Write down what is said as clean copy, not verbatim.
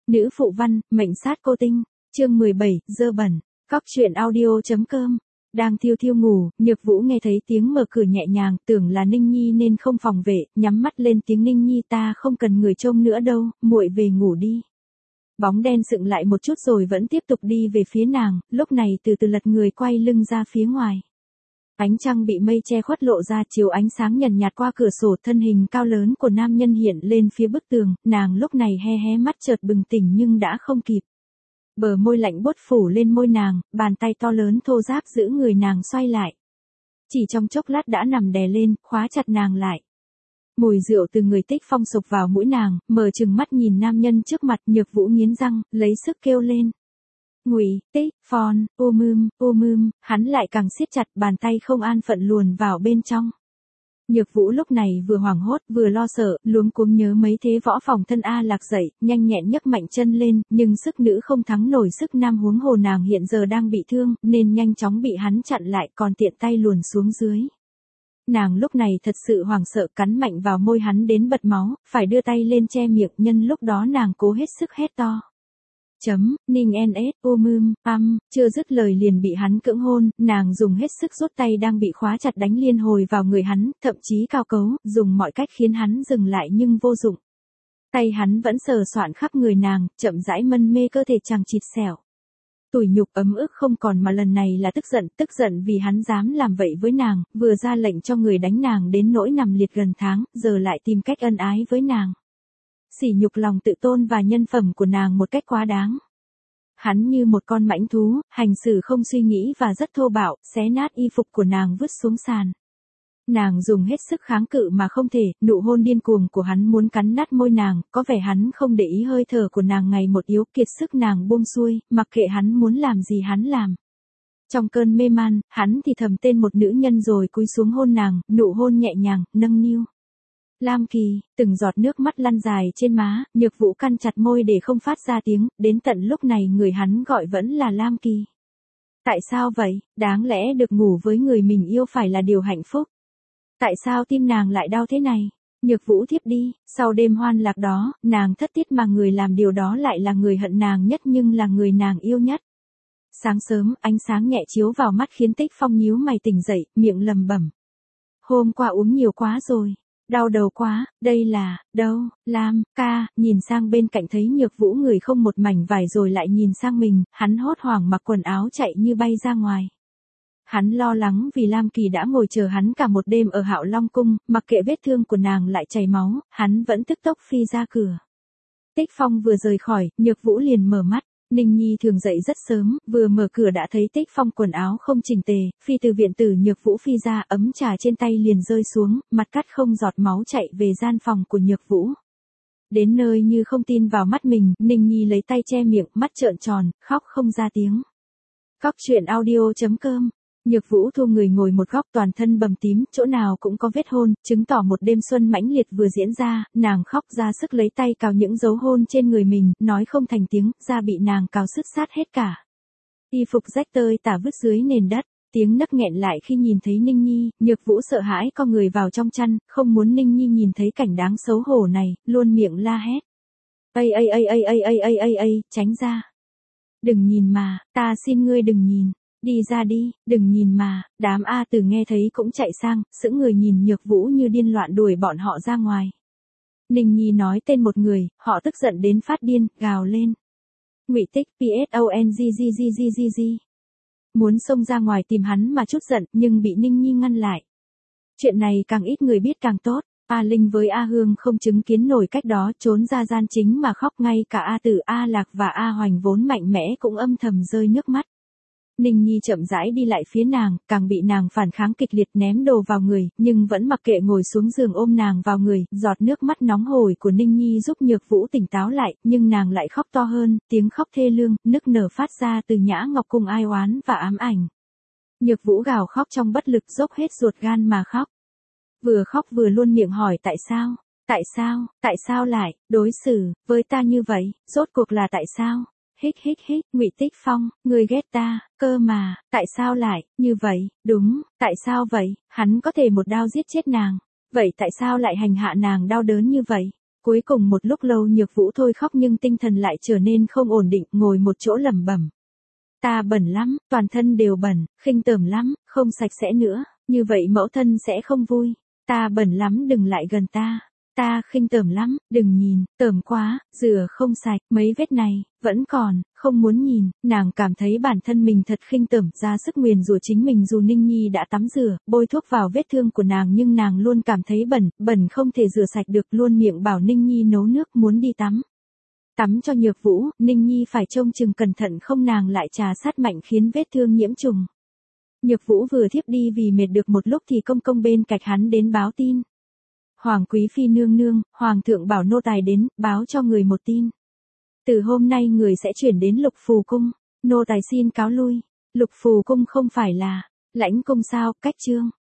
Nữ phụ văn, mệnh sát cô tinh. Chương 17, dơ bẩn. Cóc truyện audio.com. Đang thiêu thiêu ngủ, Nhược Vũ nghe thấy tiếng mở cửa nhẹ nhàng, tưởng là Ninh Nhi nên không phòng vệ, nhắm mắt lên tiếng Ninh Nhi ta không cần người trông nữa đâu, muội về ngủ đi. Bóng đen sựng lại một chút rồi vẫn tiếp tục đi về phía nàng, lúc này từ từ lật người quay lưng ra phía ngoài. Ánh trăng bị mây che khuất lộ ra chiếu ánh sáng nhàn nhạt qua cửa sổ, thân hình cao lớn của nam nhân hiện lên phía bức tường, nàng lúc này hé hé mắt chợt bừng tỉnh nhưng đã không kịp. Bờ môi lạnh buốt phủ lên môi nàng, bàn tay to lớn thô ráp giữ người nàng xoay lại. Chỉ trong chốc lát đã nằm đè lên, khóa chặt nàng lại. Mùi rượu từ người Tích Phong sộc vào mũi nàng, mở trừng mắt nhìn nam nhân trước mặt, Nhược Vũ nghiến răng, lấy sức kêu lên. Ngụy, Tích, Phong, hắn lại càng siết chặt, bàn tay không an phận luồn vào bên trong. Nhược Vũ lúc này vừa hoảng hốt vừa lo sợ, luống cuống nhớ mấy thế võ phòng thân A Lạc dậy, nhanh nhẹn nhấc mạnh chân lên, nhưng sức nữ không thắng nổi sức nam, huống hồ nàng hiện giờ đang bị thương, nên nhanh chóng bị hắn chặn lại, còn tiện tay luồn xuống dưới. Nàng lúc này thật sự hoảng sợ, cắn mạnh vào môi hắn đến bật máu, phải đưa tay lên che miệng, nhân lúc đó nàng cố hết sức hét to. Ninh NS, chưa dứt lời liền bị hắn cưỡng hôn, nàng dùng hết sức rút tay đang bị khóa chặt đánh liên hồi vào người hắn, thậm chí cao cấu, dùng mọi cách khiến hắn dừng lại nhưng vô dụng. Tay hắn vẫn sờ soạn khắp người nàng, chậm rãi mân mê cơ thể chằng chịt xẻo. Tủi nhục ấm ức không còn mà lần này là tức giận vì hắn dám làm vậy với nàng, vừa ra lệnh cho người đánh nàng đến nỗi nằm liệt gần tháng, giờ lại tìm cách ân ái với nàng. Sỉ nhục lòng tự tôn và nhân phẩm của nàng một cách quá đáng. Hắn như một con mãnh thú, hành xử không suy nghĩ và rất thô bạo, xé nát y phục của nàng vứt xuống sàn. Nàng dùng hết sức kháng cự mà không thể, nụ hôn điên cuồng của hắn muốn cắn nát môi nàng, có vẻ hắn không để ý hơi thở của nàng ngày một yếu, kiệt sức nàng buông xuôi, mặc kệ hắn muốn làm gì hắn làm. Trong cơn mê man, hắn thì thầm tên một nữ nhân rồi cúi xuống hôn nàng, nụ hôn nhẹ nhàng, nâng niu. Lam Kỳ, từng giọt nước mắt lăn dài trên má, Nhược Vũ căn chặt môi để không phát ra tiếng, đến tận lúc này người hắn gọi vẫn là Lam Kỳ. Tại sao vậy, đáng lẽ được ngủ với người mình yêu phải là điều hạnh phúc. Tại sao tim nàng lại đau thế này? Nhược Vũ thiếp đi, sau đêm hoan lạc đó, nàng thất tiết mà người làm điều đó lại là người hận nàng nhất nhưng là người nàng yêu nhất. Sáng sớm, ánh sáng nhẹ chiếu vào mắt khiến Tích Phong nhíu mày tỉnh dậy, miệng lầm bẩm. Hôm qua uống nhiều quá rồi. Đau đầu quá, đây là, đâu, Lam, ca, nhìn sang bên cạnh thấy Nhược Vũ người không một mảnh vải rồi lại nhìn sang mình, hắn hốt hoảng mặc quần áo chạy như bay ra ngoài. Hắn lo lắng vì Lam Kỳ đã ngồi chờ hắn cả một đêm ở Hạo Long Cung, mặc kệ vết thương của nàng lại chảy máu, hắn vẫn tức tốc phi ra cửa. Tích Phong vừa rời khỏi, Nhược Vũ liền mở mắt. Ninh Nhi thường dậy rất sớm, vừa mở cửa đã thấy Tích Phong quần áo không chỉnh tề, phi từ viện tử. Nhược Vũ phi ra, ấm trà trên tay liền rơi xuống, mặt cắt không giọt máu chạy về gian phòng của Nhược Vũ. Đến nơi như không tin vào mắt mình, Ninh Nhi lấy tay che miệng, mắt trợn tròn, khóc không ra tiếng. Cóc truyện audio.com. Nhược Vũ thu người ngồi một góc, toàn thân bầm tím, chỗ nào cũng có vết hôn, chứng tỏ một đêm xuân mãnh liệt vừa diễn ra, nàng khóc ra sức lấy tay cào những dấu hôn trên người mình, nói không thành tiếng, da bị nàng cào sứt sát hết cả. Y phục rách tơi tả vứt dưới nền đất, tiếng nấc nghẹn lại khi nhìn thấy Ninh Nhi, Nhược Vũ sợ hãi co người vào trong chăn, không muốn Ninh Nhi nhìn thấy cảnh đáng xấu hổ này, luôn miệng la hét. Tránh ra. Đừng nhìn mà, ta xin ngươi đừng nhìn. Đi ra đi, đừng nhìn mà, đám A Tử nghe thấy cũng chạy sang, sững người nhìn Nhược Vũ như điên loạn đuổi bọn họ ra ngoài. Ninh Nhi nói tên một người, họ tức giận đến phát điên, gào lên. Ngụy Tích, PSONGGGGGG. Muốn xông ra ngoài tìm hắn mà chút giận, nhưng bị Ninh Nhi ngăn lại. Chuyện này càng ít người biết càng tốt, A Linh với A Hương không chứng kiến nổi cách đó, trốn ra gian chính mà khóc, ngay cả A Tử, A Lạc và A Hoành vốn mạnh mẽ cũng âm thầm rơi nước mắt. Ninh Nhi chậm rãi đi lại phía nàng, càng bị nàng phản kháng kịch liệt ném đồ vào người, nhưng vẫn mặc kệ ngồi xuống giường ôm nàng vào người, giọt nước mắt nóng hổi của Ninh Nhi giúp Nhược Vũ tỉnh táo lại, nhưng nàng lại khóc to hơn, tiếng khóc thê lương, nức nở phát ra từ Nhã Ngọc Cung ai oán và ám ảnh. Nhược Vũ gào khóc trong bất lực, dốc hết ruột gan mà khóc. Vừa khóc vừa luôn miệng hỏi tại sao lại đối xử với ta như vậy, rốt cuộc là tại sao? Ngụy Tích Phong, ngươi ghét ta, cơ mà, tại sao lại, như vậy, đúng, tại sao vậy, hắn có thể một đao giết chết nàng, vậy tại sao lại hành hạ nàng đau đớn như vậy, Cuối cùng một lúc lâu Nhược Vũ thôi khóc nhưng tinh thần lại trở nên không ổn định, ngồi một chỗ lẩm bẩm. Ta bẩn lắm, toàn thân đều bẩn, khinh tởm lắm, không sạch sẽ nữa, như vậy mẫu thân sẽ không vui. Ta bẩn lắm đừng lại gần ta. Ta khinh tởm lắm, đừng nhìn, tởm quá, rửa không sạch, mấy vết này, vẫn còn, không muốn nhìn, nàng cảm thấy bản thân mình thật khinh tởm, ra sức nguyền rủa chính mình dù Ninh Nhi đã tắm rửa, bôi thuốc vào vết thương của nàng nhưng nàng luôn cảm thấy bẩn không thể rửa sạch được, luôn miệng bảo Ninh Nhi nấu nước muốn đi tắm. Tắm cho Nhược Vũ, Ninh Nhi phải trông chừng cẩn thận không nàng lại trà sát mạnh khiến vết thương nhiễm trùng. Nhược Vũ vừa thiếp đi vì mệt được một lúc thì công công bên cạnh hắn đến báo tin. Hoàng quý phi nương nương, hoàng thượng bảo nô tài đến, báo cho người một tin. Từ hôm nay người sẽ chuyển đến Lục Phù cung, nô tài xin cáo lui. Lục Phù cung không phải là Lãnh cung sao, cách trương.